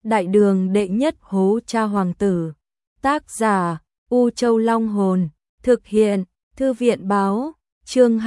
Đại đường đệ nhất hố cha hoàng tử. Tác giả U Châu Long Hồn. Thực hiện Thư viện Báo. Chương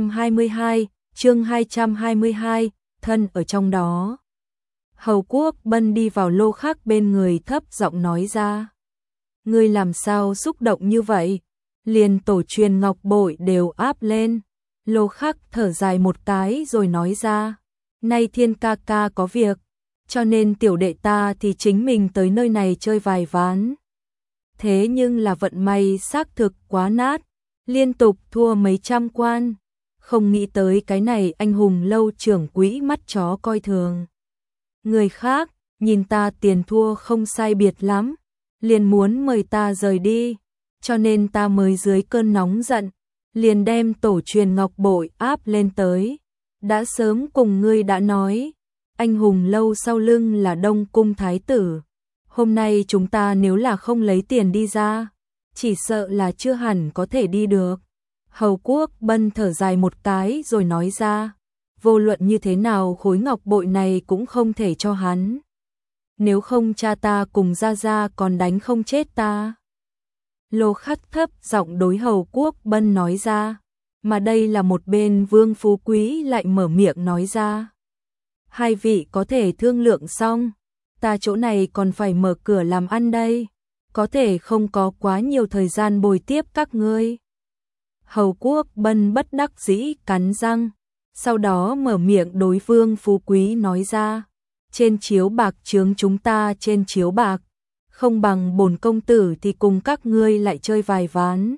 222, thân ở trong đó. Hầu Quốc Bân đi vào Lô Khắc bên người, thấp giọng nói ra. Ngươi làm sao xúc động như vậy? Liền tổ truyền ngọc bội đều áp lên. Lô Khắc thở dài một cái rồi nói ra. Nay Thiên ca ca có việc, cho nên tiểu đệ ta thì chính mình tới nơi này chơi vài ván. Thế nhưng là vận may xác thực quá nát, liên tục thua mấy trăm quan. Không nghĩ tới cái này anh hùng lâu trưởng quỹ mắt chó coi thường. Người khác, nhìn ta tiền thua không sai biệt lắm, liền muốn mời ta rời đi, cho nên ta mới dưới cơn nóng giận, liền đem tổ truyền ngọc bội áp lên tới. Đã sớm cùng ngươi đã nói, anh hùng lâu sau lưng là Đông Cung Thái tử. Hôm nay chúng ta nếu là không lấy tiền đi ra, chỉ sợ là chưa hẳn có thể đi được. Hầu Quốc Bân thở dài một cái rồi nói ra, vô luận như thế nào khối ngọc bội này cũng không thể cho hắn. Nếu không cha ta cùng Gia Gia còn đánh không chết ta. Lô Khắc thấp giọng đối Hầu Quốc Bân nói ra, mà đây là một bên Vương Phú Quý lại mở miệng nói ra. Hai vị có thể thương lượng xong, ta chỗ này còn phải mở cửa làm ăn đây, có thể không có quá nhiều thời gian bồi tiếp các ngươi. Hầu Quốc Bân bất đắc dĩ cắn răng, sau đó mở miệng đối Vương Phú Quý nói ra, trên chiếu bạc chướng chúng ta trên chiếu bạc, không bằng bổn công tử thì cùng các ngươi lại chơi vài ván.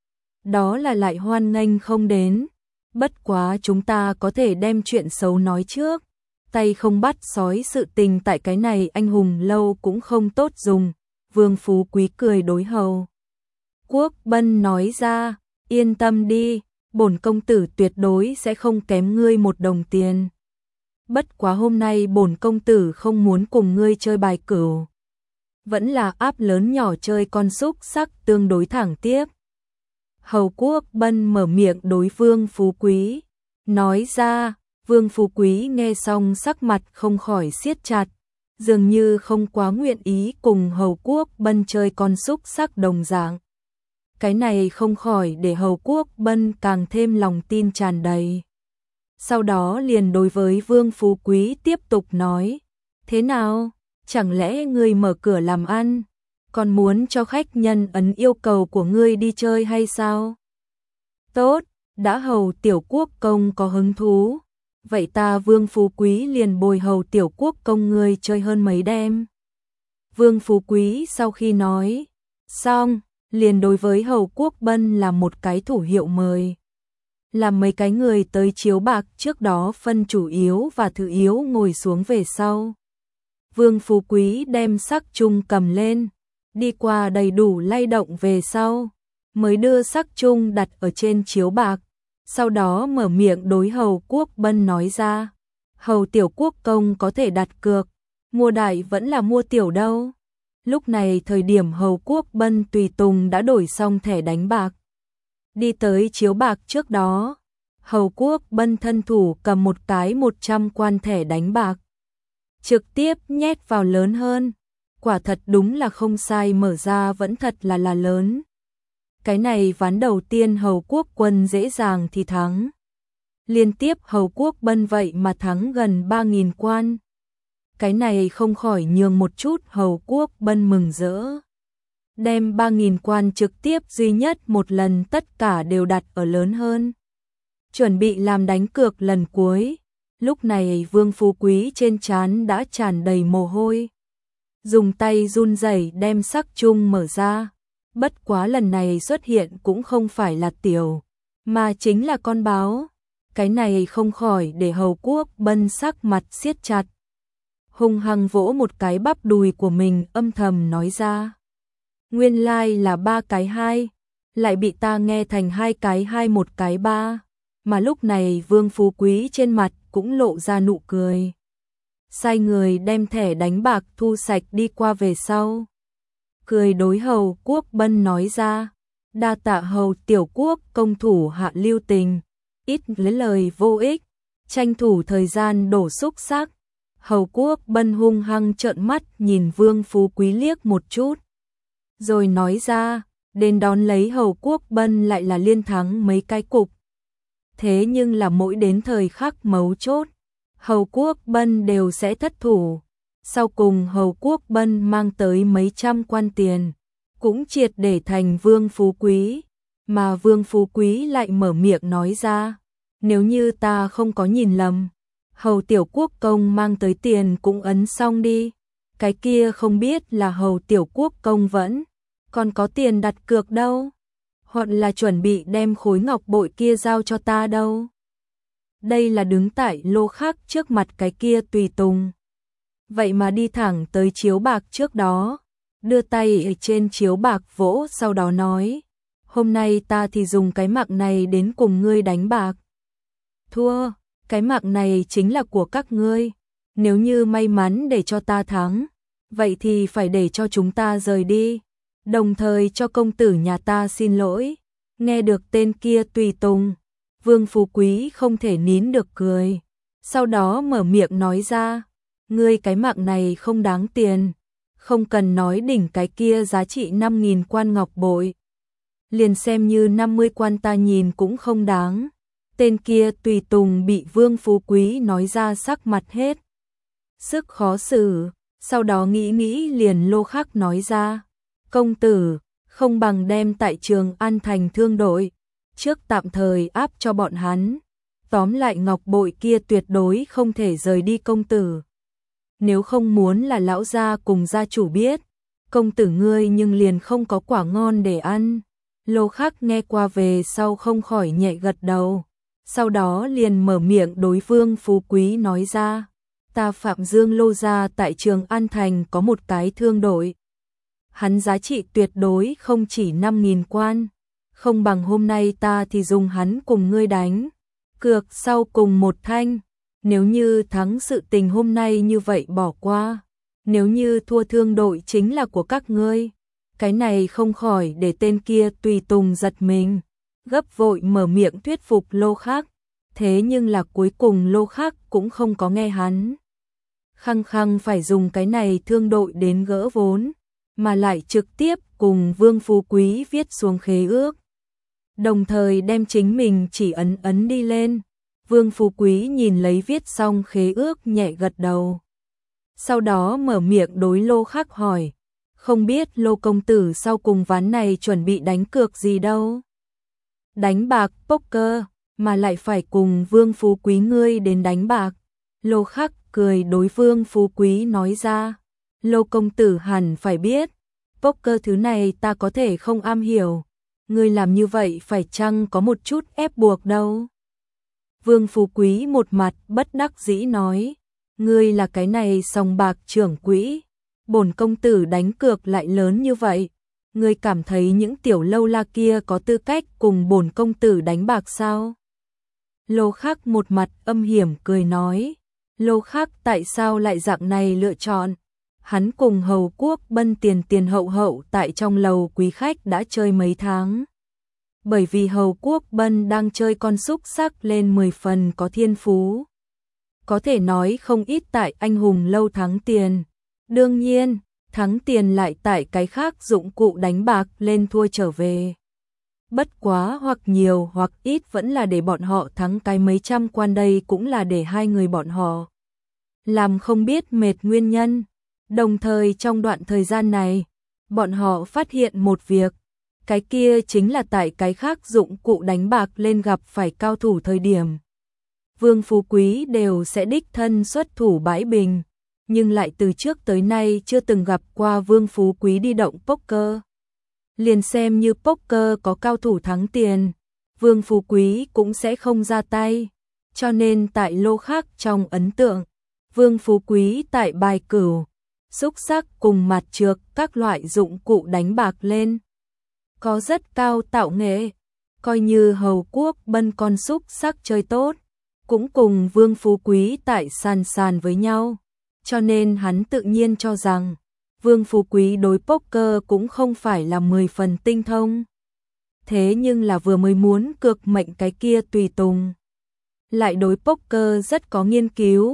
Đó là lại hoan nghênh không đến, bất quá chúng ta có thể đem chuyện xấu nói trước, tay không bắt sói sự tình tại cái này anh hùng lâu cũng không tốt dùng. Vương Phú Quý cười đối Hầu Quốc Bân nói ra, yên tâm đi, bổn công tử tuyệt đối sẽ không kém ngươi một đồng tiền. Bất quá hôm nay bổn công tử không muốn cùng ngươi chơi bài cửu, vẫn là áp lớn nhỏ chơi con xúc sắc tương đối thẳng tiếp. Hầu Quốc Bân mở miệng đối Vương Phú Quý, nói ra. Vương Phú Quý nghe xong sắc mặt không khỏi siết chặt, dường như không quá nguyện ý cùng Hầu Quốc Bân chơi con xúc sắc đồng dạng. Cái này không khỏi để Hầu Quốc Bân càng thêm lòng tin tràn đầy. Sau đó liền đối với Vương Phú Quý tiếp tục nói, thế nào, chẳng lẽ ngươi mở cửa làm ăn, còn muốn cho khách nhân ấn yêu cầu của ngươi đi chơi hay sao? Tốt, đã Hầu tiểu quốc công có hứng thú, vậy ta Vương Phú Quý liền bồi Hầu tiểu quốc công ngươi chơi hơn mấy đêm. Vương Phú Quý sau khi nói xong, liền đối với Hầu Quốc Bân là một cái thủ hiệu mời. Làm mấy cái người tới chiếu bạc trước đó phân chủ yếu và thứ yếu ngồi xuống về sau. Vương Phú Quý đem sắc chung cầm lên, đi qua đầy đủ lay động về sau, mới đưa sắc chung đặt ở trên chiếu bạc. Sau đó mở miệng đối Hầu Quốc Bân nói ra, Hầu tiểu quốc công có thể đặt cược, mua đại vẫn là mua tiểu đâu. Lúc này thời điểm Hầu Quốc Bân tùy tùng đã đổi xong thẻ đánh bạc. Đi tới chiếu bạc trước đó, Hầu Quốc Bân thân thủ cầm một cái 100 quan thẻ đánh bạc. Trực tiếp nhét vào lớn hơn, quả thật đúng là không sai, mở ra vẫn thật là lớn. Cái này ván đầu tiên Hầu Quốc Quân dễ dàng thì thắng. Liên tiếp Hầu Quốc Bân vậy mà thắng gần 3.000 quan. Cái này không khỏi nhường một chút Hầu Quốc Bân mừng rỡ. Đem 3.000 quan trực tiếp duy nhất một lần tất cả đều đặt ở lớn hơn. Chuẩn bị làm đánh cược lần cuối. Lúc này Vương Phú Quý trên trán đã tràn đầy mồ hôi. Dùng tay run rẩy đem sắc chung mở ra. Bất quá lần này xuất hiện cũng không phải là tiểu, mà chính là con báo. Cái này không khỏi để Hầu Quốc Bân sắc mặt siết chặt. Hung hăng vỗ một cái bắp đùi của mình, âm thầm nói ra. Nguyên lai là 3 cái 2, lại bị ta nghe thành 2 cái 2 1 cái 3. Mà lúc này Vương Phú Quý trên mặt cũng lộ ra nụ cười. Sai người đem thẻ đánh bạc thu sạch đi qua về sau. Cười đối Hầu Quốc Bân nói ra, đa tạ Hầu tiểu quốc công thủ hạ lưu tình, ít lấy lời vô ích, tranh thủ thời gian đổ xúc sắc. Hầu Quốc Bân hung hăng trợn mắt nhìn Vương Phú Quý liếc một chút, rồi nói ra, đến đón lấy Hầu Quốc Bân lại là liên thắng mấy cái cục. Thế nhưng là mỗi đến thời khắc mấu chốt, Hầu Quốc Bân đều sẽ thất thủ. Sau cùng Hầu Quốc Bân mang tới mấy trăm quan tiền, cũng triệt để thành Vương Phú Quý, mà Vương Phú Quý lại mở miệng nói ra, nếu như ta không có nhìn lầm, Hầu Tiểu Quốc Công mang tới tiền cũng ấn xong đi, cái kia không biết là Hầu Tiểu Quốc Công vẫn còn có tiền đặt cược đâu, hoặc là chuẩn bị đem khối ngọc bội kia giao cho ta đâu. Đây là đứng tại Lô Khắc trước mặt cái kia tùy tùng. Vậy mà đi thẳng tới chiếu bạc trước đó, đưa tay ở trên chiếu bạc vỗ, sau đó nói, hôm nay ta thì dùng cái mạng này đến cùng ngươi đánh bạc. Thua, cái mạng này chính là của các ngươi, nếu như may mắn để cho ta thắng, vậy thì phải để cho chúng ta rời đi, đồng thời cho công tử nhà ta xin lỗi. Nghe được tên kia tùy tùng, Vương Phú Quý không thể nín được cười, sau đó mở miệng nói ra, ngươi cái mạng này không đáng tiền, không cần nói đỉnh cái kia giá trị 5.000 quan ngọc bội, liền xem như 50 quan ta nhìn cũng không đáng. Tên kia tùy tùng bị Vương Phú Quý nói ra sắc mặt hết sức khó xử, sau đó nghĩ liền Lô Khắc nói ra, công tử, không bằng đem tại Trường An thành thương đội, trước tạm thời áp cho bọn hắn, tóm lại ngọc bội kia tuyệt đối không thể rời đi công tử. Nếu không muốn là lão gia cùng gia chủ biết, công tử ngươi nhưng liền không có quả ngon để ăn. Lô Khắc nghe qua về sau không khỏi nhẹ gật đầu, sau đó liền mở miệng đối Vương Phú Quý nói ra, ta Phạm Dương Lô gia tại Trường An thành có một cái thương đội, hắn giá trị tuyệt đối không chỉ 5.000 quan, không bằng hôm nay ta thì dùng hắn cùng ngươi đánh cược sau cùng một thanh, nếu như thắng sự tình hôm nay như vậy bỏ qua, nếu như thua thương đội chính là của các ngươi. Cái này không khỏi để tên kia tùy tùng giật mình, gấp vội mở miệng thuyết phục Lô Khắc, thế nhưng là cuối cùng Lô Khắc cũng không có nghe hắn. Khăng khăng phải dùng cái này thương đội đến gỡ vốn, mà lại trực tiếp cùng Vương Phú Quý viết xuống khế ước, đồng thời đem chính mình chỉ ấn đi lên. Vương Phú Quý nhìn lấy viết xong khế ước nhẹ gật đầu, sau đó mở miệng đối Lô Khắc hỏi, không biết Lô công tử sau cùng ván này chuẩn bị đánh cược gì đâu? Đánh bạc poker, mà lại phải cùng Vương Phú Quý ngươi đến đánh bạc. Lô Khắc cười đối Vương Phú Quý nói ra, Lô công tử hẳn phải biết, poker thứ này ta có thể không am hiểu, ngươi làm như vậy phải chăng có một chút ép buộc đâu? Vương Phú Quý một mặt bất đắc dĩ nói, ngươi là cái này sòng bạc trưởng quỹ, bổn công tử đánh cược lại lớn như vậy, ngươi cảm thấy những tiểu lâu la kia có tư cách cùng bổn công tử đánh bạc sao? Lô Khắc một mặt âm hiểm cười nói, Lô Khắc tại sao lại dạng này lựa chọn? Hắn cùng Hầu Quốc Bân tiền hậu tại trong lầu quý khách đã chơi mấy tháng. Bởi vì Hầu Quốc Bân đang chơi con xúc sắc lên 10 phần có thiên phú, có thể nói không ít tại anh hùng lâu thắng tiền. Đương nhiên, thắng tiền lại tại cái khác dụng cụ đánh bạc lên thua trở về. Bất quá hoặc nhiều hoặc ít vẫn là để bọn họ thắng cái mấy trăm quan, đây cũng là để hai người bọn họ làm không biết mệt nguyên nhân. Đồng thời trong đoạn thời gian này, bọn họ phát hiện một việc, cái kia chính là tại cái khác dụng cụ đánh bạc lên gặp phải cao thủ thời điểm, Vương Phú Quý đều sẽ đích thân xuất thủ bãi bình, nhưng lại từ trước tới nay chưa từng gặp qua Vương Phú Quý đi động poker. Liền xem như poker có cao thủ thắng tiền, Vương Phú Quý cũng sẽ không ra tay, cho nên tại Lô Khắc trong ấn tượng, Vương Phú Quý tại bài cửu, xúc sắc cùng mặt trược các loại dụng cụ đánh bạc lên có rất cao tạo nghệ, coi như Hầu Quốc Bân con xúc sắc chơi tốt, cũng cùng Vương Phú Quý tại sàn với nhau, cho nên hắn tự nhiên cho rằng Vương Phú Quý đối poker cũng không phải là 10 phần tinh thông. Thế nhưng là vừa mới muốn cược mệnh cái kia tùy tùng, lại đối poker rất có nghiên cứu,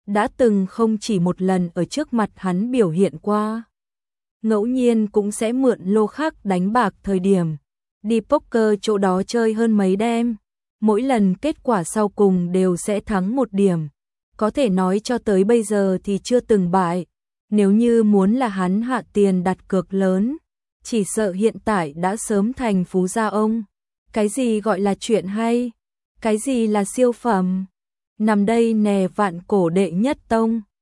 đã từng không chỉ một lần ở trước mặt hắn biểu hiện qua. Ngẫu nhiên cũng sẽ mượn lô khác đánh bạc thời điểm đi poker chỗ đó chơi hơn mấy đêm. Mỗi lần kết quả sau cùng đều sẽ thắng một điểm. Có thể nói cho tới bây giờ thì chưa từng bại. Nếu như muốn là hắn hạ tiền đặt cược lớn, chỉ sợ hiện tại đã sớm thành phú gia ông. Cái gì gọi là chuyện hay? Cái gì là siêu phẩm? Nằm đây nè vạn cổ đệ nhất tông.